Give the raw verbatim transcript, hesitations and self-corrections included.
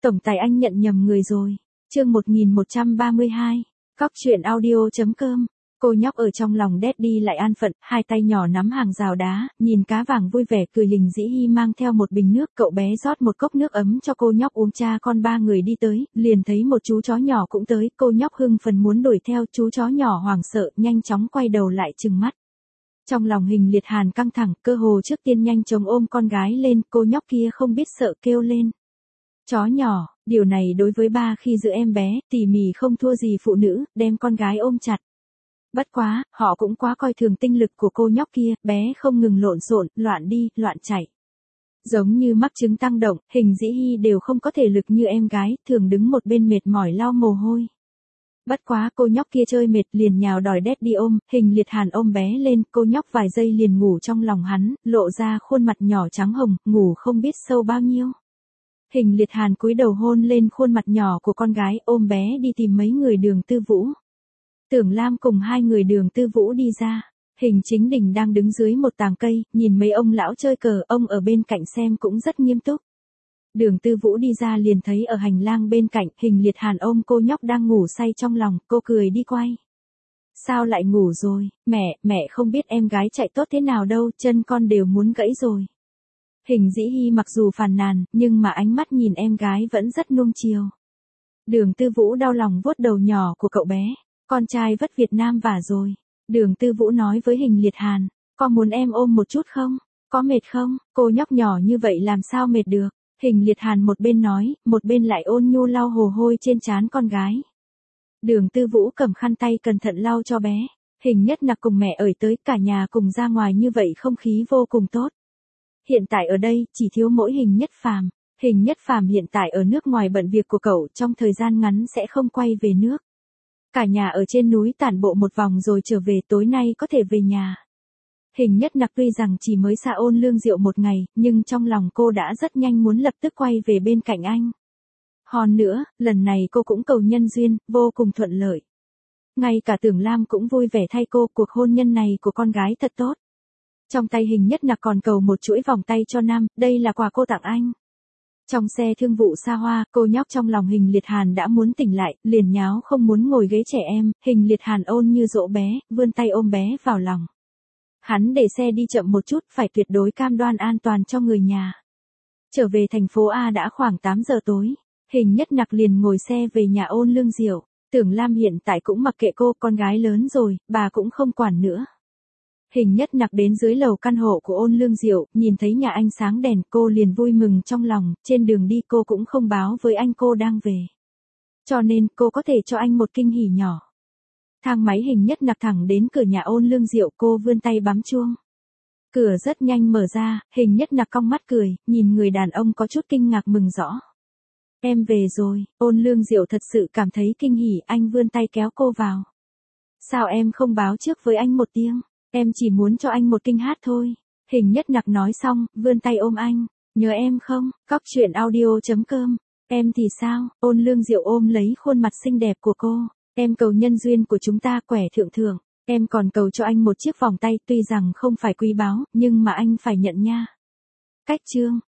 Tổng tài anh nhận nhầm người rồi. Chương một nghìn một trăm ba mươi hai. Cóc truyện audio.com. Cô nhóc ở trong lòng Daddy lại an phận, hai tay nhỏ nắm hàng rào đá, nhìn cá vàng vui vẻ cười Hình Dĩ Hi mang theo một bình nước, cậu bé rót một cốc nước ấm cho cô nhóc uống. Cha con ba người đi tới, liền thấy một chú chó nhỏ cũng tới, cô nhóc hưng phấn muốn đuổi theo, chú chó nhỏ hoảng sợ, nhanh chóng quay đầu lại trừng mắt. Trong lòng Hình Liệt Hàn căng thẳng, cơ hồ trước tiên nhanh chóng ôm con gái lên, cô nhóc kia không biết sợ kêu lên. Chó nhỏ, điều này đối với ba khi giữ em bé, tỉ mỉ không thua gì phụ nữ, đem con gái ôm chặt. Bất quá, họ cũng quá coi thường tinh lực của cô nhóc kia, bé không ngừng lộn xộn, loạn đi, loạn chạy. Giống như mắc chứng tăng động, Hình Dĩ Hi đều không có thể lực như em gái, thường đứng một bên mệt mỏi lau mồ hôi. Bất quá cô nhóc kia chơi mệt liền nhào đòi Daddy ôm, Hình Liệt Hàn ôm bé lên, cô nhóc vài giây liền ngủ trong lòng hắn, lộ ra khuôn mặt nhỏ trắng hồng, ngủ không biết sâu bao nhiêu. Hình Liệt Hàn cúi đầu hôn lên khuôn mặt nhỏ của con gái, ôm bé đi tìm mấy người Đường Tư Vũ. Tưởng Lam cùng hai người Đường Tư Vũ đi ra, Hình Chính Đình đang đứng dưới một tàng cây, nhìn mấy ông lão chơi cờ, ông ở bên cạnh xem cũng rất nghiêm túc. Đường Tư Vũ đi ra liền thấy ở hành lang bên cạnh, Hình Liệt Hàn ôm cô nhóc đang ngủ say trong lòng, cô cười đi quay. Sao lại ngủ rồi, mẹ, mẹ không biết em gái chạy tốt thế nào đâu, chân con đều muốn gãy rồi. Hình Dĩ Hi mặc dù phàn nàn, nhưng mà ánh mắt nhìn em gái vẫn rất nuông chiều. Đường Tư Vũ đau lòng vuốt đầu nhỏ của cậu bé, con trai vất Việt Nam vả rồi. Đường Tư Vũ nói với Hình Liệt Hàn, có muốn em ôm một chút không, có mệt không, cô nhóc nhỏ như vậy làm sao mệt được. Hình Liệt Hàn một bên nói, một bên lại ôn nhu lau hồ hôi trên trán con gái. Đường Tư Vũ cầm khăn tay cẩn thận lau cho bé, Hình Nhất Nặc cùng mẹ ở tới, cả nhà cùng ra ngoài như vậy không khí vô cùng tốt. Hiện tại ở đây, chỉ thiếu mỗi Hình Nhất Phàm. Hình Nhất Phàm hiện tại ở nước ngoài bận việc của cậu, trong thời gian ngắn sẽ không quay về nước. Cả nhà ở trên núi tản bộ một vòng rồi trở về, tối nay có thể về nhà. Hình Nhất Nặc tuy rằng chỉ mới xa Ôn Lương Diệu một ngày, nhưng trong lòng cô đã rất nhanh muốn lập tức quay về bên cạnh anh. Hơn nữa, lần này cô cũng cầu nhân duyên, vô cùng thuận lợi. Ngay cả Tưởng Lam cũng vui vẻ thay cô, cuộc hôn nhân này của con gái thật tốt. Trong tay Hình Nhất Nặc còn cầu một chuỗi vòng tay cho Nam, đây là quà cô tặng anh. Trong xe thương vụ xa hoa, cô nhóc trong lòng Hình Liệt Hàn đã muốn tỉnh lại, liền nháo không muốn ngồi ghế trẻ em, Hình Liệt Hàn ôn như dỗ bé, vươn tay ôm bé vào lòng. Hắn để xe đi chậm một chút, phải tuyệt đối cam đoan an toàn cho người nhà. Trở về thành phố A đã khoảng tám giờ tối, Hình Nhất Nặc liền ngồi xe về nhà Ôn Lương Diệu. Tưởng Lam hiện tại cũng mặc kệ cô, con gái lớn rồi, bà cũng không quản nữa. Hình Nhất Nặc đến dưới lầu căn hộ của Ôn Lương Diệu, nhìn thấy nhà anh sáng đèn, cô liền vui mừng trong lòng, trên đường đi cô cũng không báo với anh cô đang về. Cho nên cô có thể cho anh một kinh hỉ nhỏ. Thang máy Hình Nhất Nặc thẳng đến cửa nhà Ôn Lương Diệu, cô vươn tay bấm chuông. Cửa rất nhanh mở ra, Hình Nhất Nặc cong mắt cười, nhìn người đàn ông có chút kinh ngạc mừng rõ. Em về rồi, Ôn Lương Diệu thật sự cảm thấy kinh hỉ, anh vươn tay kéo cô vào. Sao em không báo trước với anh một tiếng? Em chỉ muốn cho anh một kinh hát thôi. Hình Nhất Nặc nói xong, vươn tay ôm anh. Nhớ em không? Cóc truyện audio.com. Em thì sao? Ôn Lương Diệu ôm lấy khuôn mặt xinh đẹp của cô. Em cầu nhân duyên của chúng ta quẻ thượng thượng. Em còn cầu cho anh một chiếc vòng tay, tuy rằng không phải quý báu, nhưng mà anh phải nhận nha. Cách chương.